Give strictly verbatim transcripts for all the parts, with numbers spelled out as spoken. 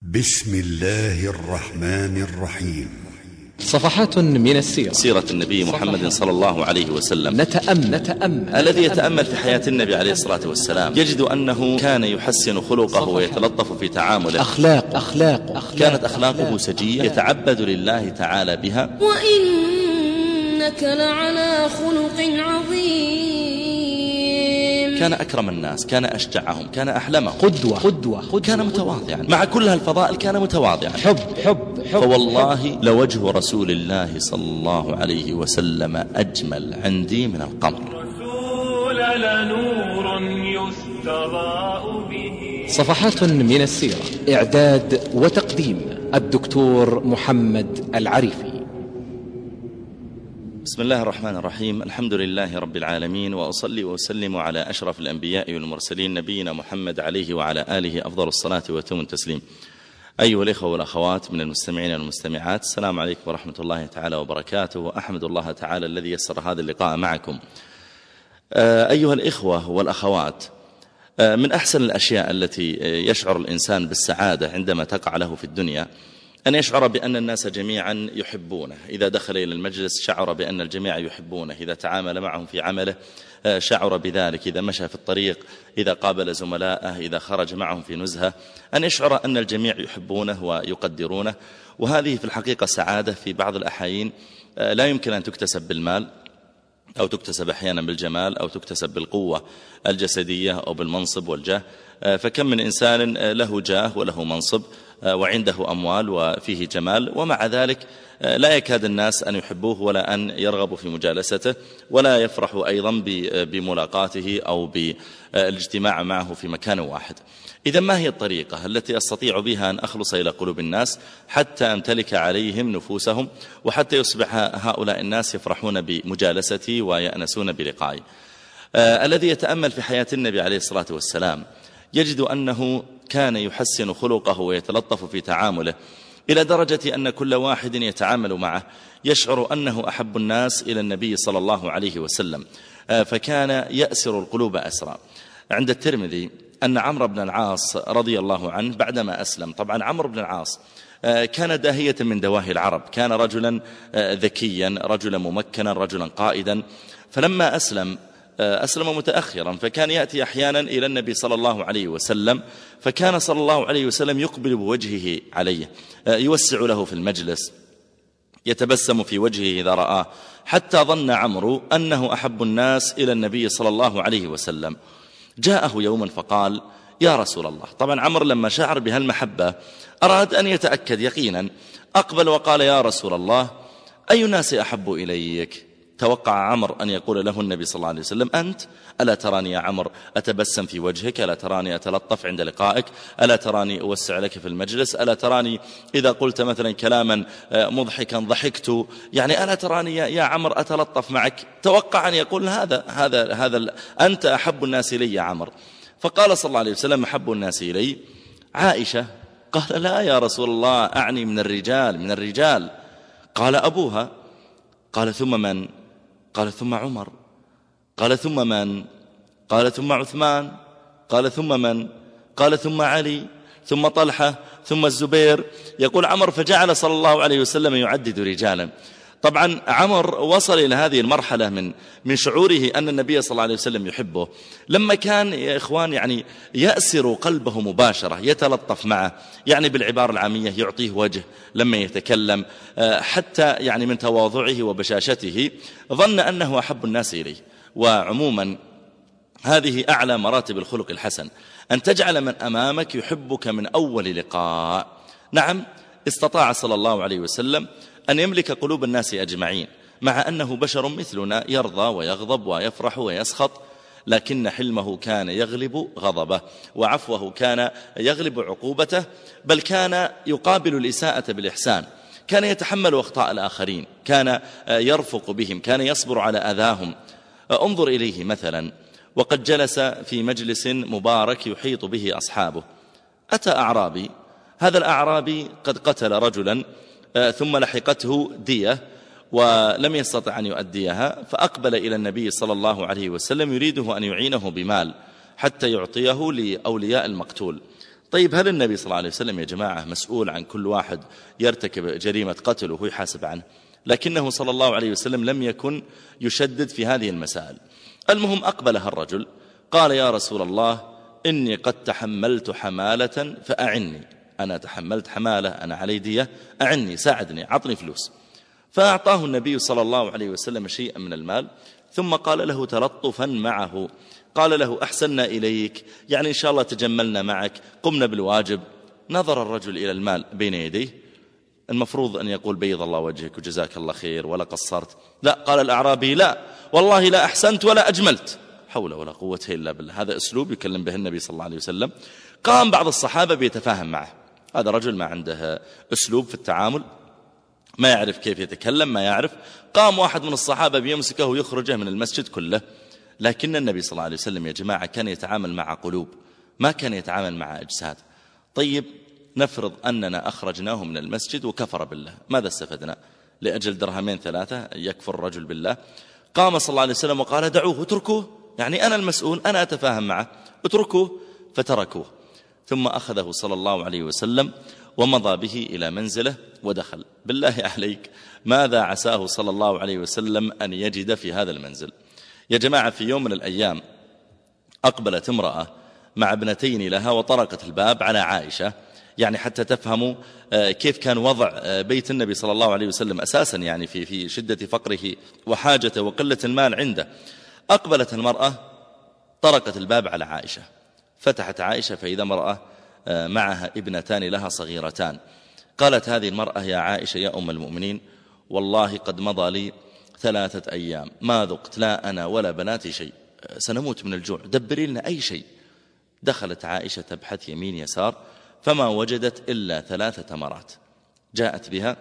بسم الله الرحمن الرحيم. صفحات من السيرة. سيرة النبي محمد صلى الله عليه وسلم. نتأمل, نتأمل. الذي يتأمل في حياة النبي عليه الصلاة والسلام يجد أنه كان يحسن خلقه ويتلطف في تعامله. أخلاق أخلاق أخلاق كانت أخلاقه سجية يتعبد لله تعالى بها. وإنك لعلى خلق عظيم. كان أكرم الناس، كان أشجعهم، كان أحلمهم، قدوة قدوة, قدوة كان متواضعا. مع كل هالفضائل كان متواضعا. حب حب, حب فوالله حب لوجه رسول الله صلى الله عليه وسلم أجمل عندي من القمر. رسول لنور يستضاء به. صفحات من السيرة. إعداد وتقديم الدكتور محمد العريفي. بسم الله الرحمن الرحيم. الحمد لله رب العالمين، وأصلي وأسلم على أشرف الأنبياء والمرسلين نبينا محمد عليه وعلى آله أفضل الصلاة وأتم التسليم. أيها الإخوة والأخوات من المستمعين والمستمعات، السلام عليكم ورحمة الله تعالى وبركاته، وأحمد الله تعالى الذي يسر هذا اللقاء معكم. أيها الإخوة والأخوات، من أحسن الأشياء التي يشعر الإنسان بالسعادة عندما تقع له في الدنيا أن يشعر بأن الناس جميعا يحبونه. إذا دخل إلى المجلس شعر بأن الجميع يحبونه، إذا تعامل معهم في عمله شعر بذلك، إذا مشى في الطريق، إذا قابل زملائه، إذا خرج معهم في نزهة، أن يشعر أن الجميع يحبونه ويقدرونه. وهذه في الحقيقة سعادة في بعض الأحيان لا يمكن أن تكتسب بالمال، أو تكتسب أحيانا بالجمال، أو تكتسب بالقوة الجسدية أو بالمنصب والجاه. فكم من إنسان له جاه وله منصب وعنده أموال وفيه جمال، ومع ذلك لا يكاد الناس أن يحبوه ولا أن يرغبوا في مجالسته، ولا يفرحوا أيضا بملاقاته أو بالاجتماع معه في مكان واحد. إذا ما هي الطريقة التي أستطيع بها أن أخلص إلى قلوب الناس حتى أمتلك عليهم نفوسهم، وحتى يصبح هؤلاء الناس يفرحون بمجالستي ويأنسون بلقائي؟ آه الذي يتأمل في حياة النبي عليه الصلاة والسلام يجد أنه كان يحسن خلقه ويتلطف في تعامله، إلى درجة أن كل واحد يتعامل معه يشعر أنه أحب الناس إلى النبي صلى الله عليه وسلم. آه فكان يأسر القلوب أسرا. عند الترمذي أن عمرو بن العاص رضي الله عنه بعدما أسلم، طبعا عمرو بن العاص كان داهية من دواهي العرب، كان رجلا ذكيا، رجلا ممكنا، رجلا قائدا. فلما أسلم أسلم متأخرا، فكان يأتي أحيانا إلى النبي صلى الله عليه وسلم، فكان صلى الله عليه وسلم يقبل بوجهه عليه، يوسع له في المجلس، يتبسم في وجهه إذا رآه، حتى ظن عمرو أنه أحب الناس إلى النبي صلى الله عليه وسلم. جاءه يوما فقال: يا رسول الله. طبعا عمرو لما شعر بهالمحبة أراد أن يتأكد يقينا، أقبل وقال: يا رسول الله، أي الناس أحب إليك؟ توقع عمرو أن يقول له النبي صلى الله عليه وسلم: أنت. ألا تراني يا عمرو أتبسم في وجهك؟ ألا تراني أتلطف عند لقائك؟ ألا تراني أوسع لك في المجلس؟ ألا تراني إذا قلت مثلا كلاما مضحكا ضحكت؟ يعني ألا تراني يا عمرو أتلطف معك؟ توقع أن يقول هذا هذا هذا أنت أحب الناس إلي يا عمرو. فقال صلى الله عليه وسلم: أحب الناس إلي عائشة. قال: لا يا رسول الله، أعني من الرجال من الرجال. قال: أبوها. قال: ثم من؟ قال: ثم عمر. قال: ثم من؟ قال: ثم عثمان. قال: ثم من؟ قال: ثم علي، ثم طلحة، ثم الزبير. يقول عمر: فجعل صلى الله عليه وسلم يعدد رجالا. طبعا عمر وصل إلى هذه المرحلة من من شعوره أن النبي صلى الله عليه وسلم يحبه، لما كان يا إخوان يعني يأسر قلبه مباشرة، يتلطف معه، يعني بالعبارة العامية يعطيه وجه لما يتكلم، حتى يعني من تواضعه وبشاشته ظن أنه أحب الناس إليه. وعموما هذه أعلى مراتب الخلق الحسن، أن تجعل من أمامك يحبك من أول لقاء. نعم، استطاع صلى الله عليه وسلم أن يملك قلوب الناس أجمعين، مع أنه بشر مثلنا، يرضى ويغضب ويفرح ويسخط، لكن حلمه كان يغلب غضبه، وعفوه كان يغلب عقوبته، بل كان يقابل الإساءة بالإحسان، كان يتحمل أخطاء الآخرين، كان يرفق بهم، كان يصبر على أذاهم. انظر إليه مثلا وقد جلس في مجلس مبارك يحيط به أصحابه، أتى أعرابي، هذا الأعرابي قد قتل رجلا ثم لحقته دية ولم يستطع أن يؤديها، فأقبل إلى النبي صلى الله عليه وسلم يريده أن يعينه بمال حتى يعطيه لأولياء المقتول. طيب هل النبي صلى الله عليه وسلم يا جماعة مسؤول عن كل واحد يرتكب جريمة قتل وهو يحاسب عنه؟ لكنه صلى الله عليه وسلم لم يكن يشدد في هذه المسائل. المهم أقبلها الرجل قال يا رسول الله إني قد تحملت حمالة فأعني، أنا تحملت حمالة، أنا علي دية، أعني ساعدني، عطني فلوس. فأعطاه النبي صلى الله عليه وسلم شيئا من المال، ثم قال له تلطفا معه، قال له أحسننا إليك، يعني إن شاء الله تجملنا معك، قمنا بالواجب. نظر الرجل إلى المال بين يديه، المفروض أن يقول بيض الله وجهك وجزاك الله خير ولا قصرت، لا، قال الأعرابي لا والله لا أحسنت ولا أجملت. حول ولا قوة إلا بالله. هذا أسلوب يكلم به النبي صلى الله عليه وسلم. قام بعض الصحابة بيتفاهم معه، هذا رجل ما عنده أسلوب في التعامل، ما يعرف كيف يتكلم، ما يعرف. قام واحد من الصحابة بيمسكه ويخرجه من المسجد كله. لكن النبي صلى الله عليه وسلم يا جماعة كان يتعامل مع قلوب، ما كان يتعامل مع أجساد. طيب نفرض أننا أخرجناه من المسجد وكفر بالله، ماذا استفدنا؟ لأجل درهمين ثلاثة يكفر الرجل بالله؟ قام صلى الله عليه وسلم وقال دعوه، اتركوه، يعني أنا المسؤول، أنا أتفاهم معه، اتركوه. فتركوه. ثم أخذه صلى الله عليه وسلم ومضى به إلى منزله ودخل. بالله عليك ماذا عساه صلى الله عليه وسلم أن يجد في هذا المنزل؟ يا جماعة في يوم من الأيام أقبلت امرأة مع ابنتين لها وطرقت الباب على عائشة، يعني حتى تفهموا كيف كان وضع بيت النبي صلى الله عليه وسلم أساسا، يعني في في شدة فقره وحاجته وقلة المال عنده. أقبلت المرأة طرقت الباب على عائشة، فتحت عائشة فإذا امرأة معها ابنتان لها صغيرتان. قالت هذه المرأة يا عائشة يا أم المؤمنين والله قد مضى لي ثلاثة أيام ما ذقت لا أنا ولا بناتي شيء، سنموت من الجوع، دبري لنا أي شيء. دخلت عائشة تبحث يمين يسار فما وجدت إلا ثلاثة تمرات، جاءت بها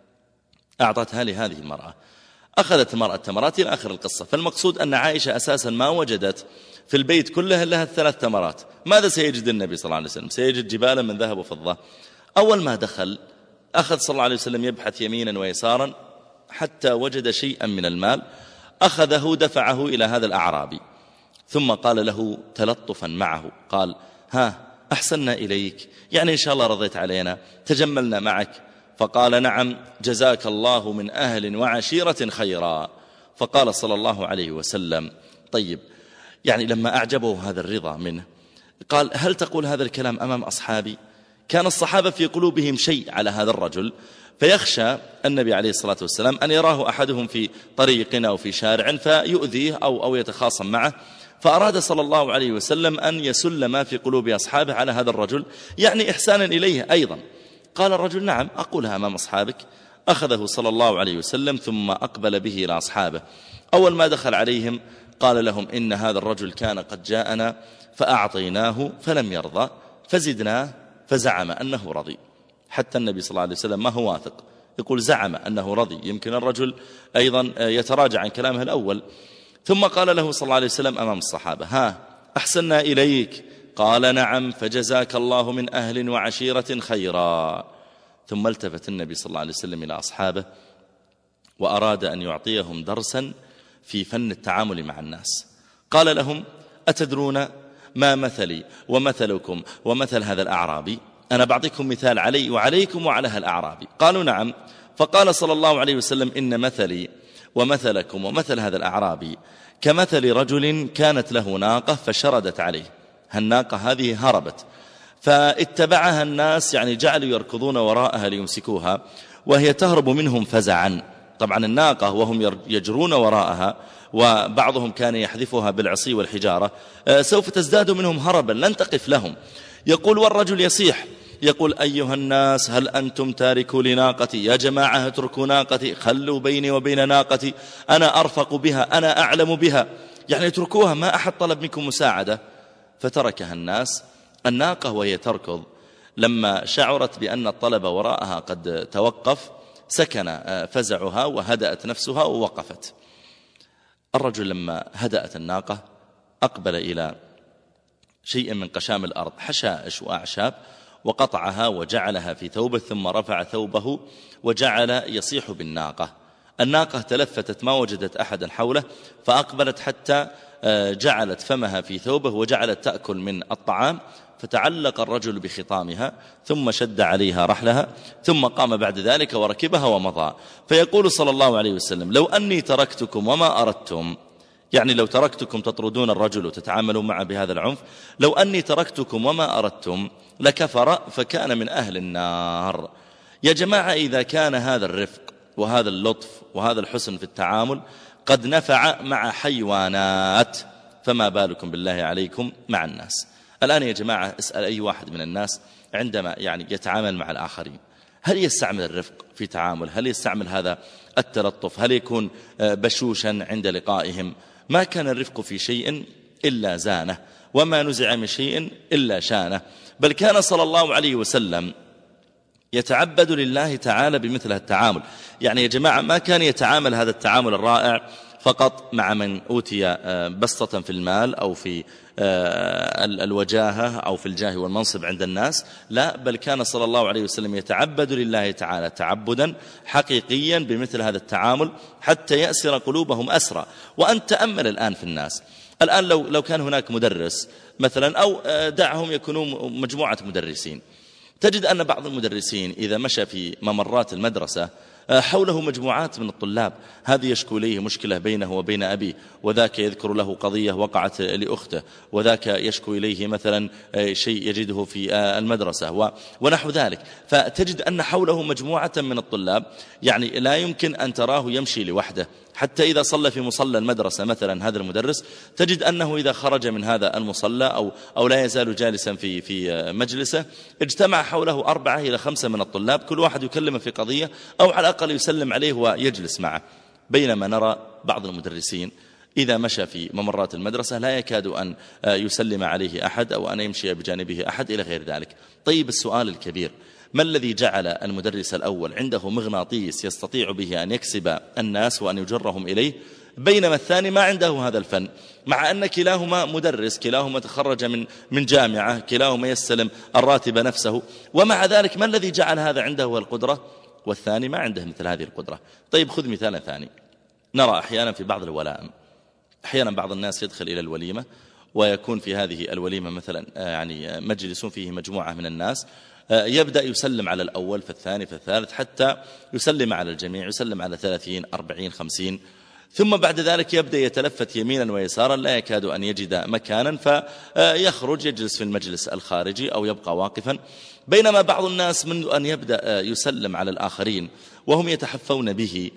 أعطتها لهذه المرأة. أخذت المرأة التمرات إلى آخر القصة. فالمقصود أن عائشة أساسا ما وجدت في البيت كله لها الثلاث تمرات. ماذا سيجد النبي صلى الله عليه وسلم؟ سيجد جبالا من ذهب وفضة. أول ما دخل أخذ صلى الله عليه وسلم يبحث يمينا ويسارا حتى وجد شيئا من المال، أخذه دفعه إلى هذا الأعرابي، ثم قال له تلطفا معه، قال ها أحسننا إليك، يعني إن شاء الله رضيت علينا، تجملنا معك. فقال نعم جزاك الله من أهل وعشيرة خيرا. فقال صلى الله عليه وسلم طيب، يعني لما أعجبه هذا الرضا منه قال هل تقول هذا الكلام أمام أصحابي؟ كان الصحابة في قلوبهم شيء على هذا الرجل، فيخشى النبي عليه الصلاة والسلام أن يراه أحدهم في طريق أو في شارع فيؤذيه أو, أو يتخاصم معه. فأراد صلى الله عليه وسلم أن يسل ما في قلوب أصحابه على هذا الرجل، يعني إحسانا إليه أيضا. قال الرجل نعم أقولها أمام أصحابك. أخذه صلى الله عليه وسلم ثم أقبل به إلى أصحابه. أول ما دخل عليهم قال لهم إن هذا الرجل كان قد جاءنا فأعطيناه فلم يرضى، فزدناه فزعم أنه رضي. حتى النبي صلى الله عليه وسلم ما هو واثق، يقول زعم أنه رضي، يمكن الرجل أيضا يتراجع عن كلامه الأول. ثم قال له صلى الله عليه وسلم أمام الصحابة ها أحسننا إليك؟ قال نعم فجزاك الله من أهل وعشيرة خيرا. ثم التفت النبي صلى الله عليه وسلم إلى أصحابه وأراد أن يعطيهم درسا في فن التعامل مع الناس. قال لهم أتدرون ما مثلي ومثلكم ومثل هذا الأعرابي؟ أنا بعطيكم مثال علي وعليكم وعلى هذا الأعرابي. قالوا نعم. فقال صلى الله عليه وسلم إن مثلي ومثلكم ومثل هذا الأعرابي كمثل رجل كانت له ناقة فشردت عليه. هالناقة هذه هربت فاتبعها الناس، يعني جعلوا يركضون وراءها ليمسكوها وهي تهرب منهم فزعا. طبعا الناقة وهم يجرون وراءها وبعضهم كان يحذفها بالعصي والحجارة سوف تزداد منهم هربا، لن تقف لهم. يقول والرجل يصيح يقول أيها الناس هل أنتم تاركوا لناقتي؟ يا جماعة اتركوا ناقتي، خلوا بيني وبين ناقتي، أنا أرفق بها، أنا أعلم بها، يعني اتركوها، ما أحد طلب منكم مساعدة. فتركها الناس. الناقة وهي تركض لما شعرت بأن الطلب وراءها قد توقف سكن فزعها وهدأت نفسها ووقفت. الرجل لما هدأت الناقة أقبل إلى شيء من قشام الأرض، حشائش وأعشاب، وقطعها وجعلها في ثوبه، ثم رفع ثوبه وجعل يصيح بالناقة. الناقة تلفتت ما وجدت أحدا حوله فأقبلت حتى جعلت فمها في ثوبه وجعلت تأكل من الطعام، فتعلق الرجل بخطامها ثم شد عليها رحلها ثم قام بعد ذلك وركبها ومضى. فيقول صلى الله عليه وسلم: لو أني تركتكم وما أردتم، يعني لو تركتكم تطردون الرجل وتتعاملون معه بهذا العنف، لو أني تركتكم وما أردتم لكفر فكان من أهل النار. يا جماعة، إذا كان هذا الرفق وهذا اللطف وهذا الحسن في التعامل قد نفع مع حيوانات، فما بالكم بالله عليكم مع الناس؟ الآن يا جماعة اسأل أي واحد من الناس عندما يعني يتعامل مع الآخرين، هل يستعمل الرفق في تعامل؟ هل يستعمل هذا التلطف؟ هل يكون بشوشا عند لقائهم؟ ما كان الرفق في شيء إلا زانه، وما نزع من شيء إلا شانه. بل كان صلى الله عليه وسلم يتعبد لله تعالى بمثل التعامل. يعني يا جماعة ما كان يتعامل هذا التعامل الرائع فقط مع من أوتي بسطة في المال أو في الوجاهة أو في الجاه والمنصب عند الناس، لا، بل كان صلى الله عليه وسلم يتعبد لله تعالى تعبدا حقيقيا بمثل هذا التعامل حتى يأسر قلوبهم أسرى. وأن تأمل الآن في الناس الآن، لو لو كان هناك مدرس مثلا، أو دعهم يكونون مجموعة مدرسين، تجد أن بعض المدرسين إذا مشى في ممرات المدرسة حوله مجموعات من الطلاب، هذا يشكو إليه مشكلة بينه وبين أبيه، وذاك يذكر له قضية وقعت لأخته، وذاك يشكو إليه مثلا شيء يجده في المدرسة ونحو ذلك. فتجد أن حوله مجموعة من الطلاب، يعني لا يمكن أن تراه يمشي لوحده. حتى إذا صلى في مصلى المدرسة مثلا هذا المدرس، تجد أنه إذا خرج من هذا المصلى أو, أو لا يزال جالسا في, في مجلسه، اجتمع حوله أربعة إلى خمسة من الطلاب، كل واحد يكلم في قضية أو على الأقل يسلم عليه ويجلس معه. بينما نرى بعض المدرسين إذا مشى في ممرات المدرسة لا يكاد أن يسلم عليه أحد أو أن يمشي بجانبه أحد إلى غير ذلك. طيب، السؤال الكبير: ما الذي جعل المدرس الأول عنده مغناطيس يستطيع به أن يكسب الناس وأن يجرهم إليه، بينما الثاني ما عنده هذا الفن، مع أن كلاهما مدرس، كلاهما تخرج من من جامعة، كلاهما يستلم الراتب نفسه، ومع ذلك ما الذي جعل هذا عنده القدرة والثاني ما عنده مثل هذه القدرة؟ طيب، خذ مثالا ثاني. نرى أحيانا في بعض الولائم، أحيانا بعض الناس يدخل إلى الوليمة ويكون في هذه الوليمة مثلا يعني مجلس فيه مجموعة من الناس، يبدأ يسلم على الأول فالثاني فالثالث حتى يسلم على الجميع، يسلم على ثلاثين أربعين خمسين، ثم بعد ذلك يبدأ يتلفت يمينا ويسارا لا يكاد أن يجد مكانا، فيخرج يجلس في المجلس الخارجي أو يبقى واقفا. بينما بعض الناس منذ أن يبدأ يسلم على الآخرين وهم يتحفون به،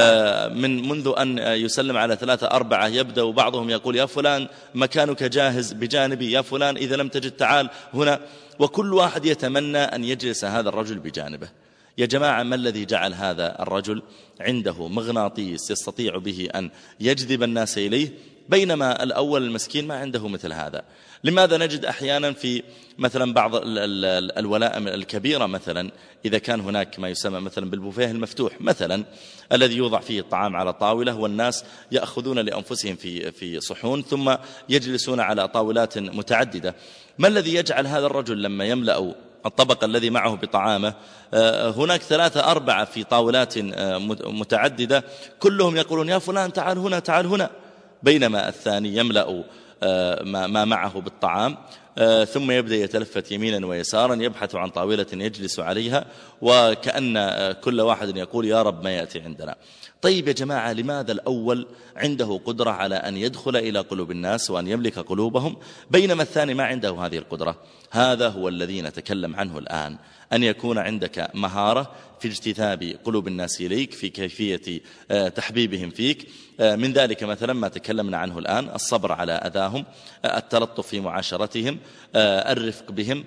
من منذ أن يسلم على ثلاثة أربعة يبدأ بعضهم يقول: يا فلان مكانك جاهز بجانبي، يا فلان إذا لم تجد تعال هنا، وكل واحد يتمنى أن يجلس هذا الرجل بجانبه. يا جماعة، ما الذي جعل هذا الرجل عنده مغناطيس يستطيع به أن يجذب الناس إليه، بينما الأول المسكين ما عنده مثل هذا؟ لماذا نجد أحيانا في مثلا بعض الولائم الكبيرة مثلا إذا كان هناك ما يسمى مثلا بالبوفيه المفتوح مثلا، الذي يوضع فيه الطعام على طاولة والناس يأخذون لأنفسهم في في صحون ثم يجلسون على طاولات متعددة، ما الذي يجعل هذا الرجل لما يملأ الطبق الذي معه بطعامه هناك ثلاثة أربعة في طاولات متعددة كلهم يقولون: يا فلان تعال هنا تعال هنا، بينما الثاني يملأ ما معه بالطعام ثم يبدأ يتلفت يمينا ويسارا يبحث عن طاولة يجلس عليها، وكأن كل واحد يقول: يا رب ما يأتي عندنا. طيب يا جماعة، لماذا الأول عنده قدرة على أن يدخل إلى قلوب الناس وأن يملك قلوبهم، بينما الثاني ما عنده هذه القدرة؟ هذا هو الذي نتكلم عنه الآن، أن يكون عندك مهارة في اجتذاب قلوب الناس إليك، في كيفية تحبيبهم فيك. من ذلك مثلا ما تكلمنا عنه الآن: الصبر على أذاهم، التلطف في معاشرتهم، الرفق بهم،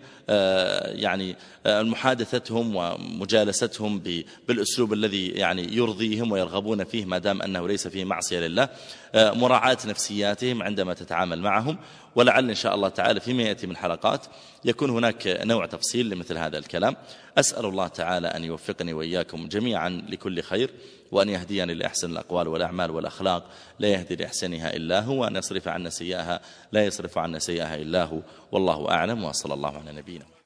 يعني محادثتهم ومجالستهم بالأسلوب الذي يعني يرضيهم ويرغبون فيه ما دام أنه ليس فيه معصية لله، مراعاة نفسياتهم عندما تتعامل معهم. ولعل إن شاء الله تعالى فيما يأتي من حلقات يكون هناك نوع تفصيل لمثل هذا الكلام. أسأل الله تعالى أن يوفقني وإياكم جميعا لكل خير، وأن يهديني لأحسن الأقوال والأعمال والأخلاق لا يهدي لأحسنها إلا هو، وأن يصرف عنا سيئها لا يصرف عنا سيئها إلا هو، والله أعلم، وصلى الله على نبينا.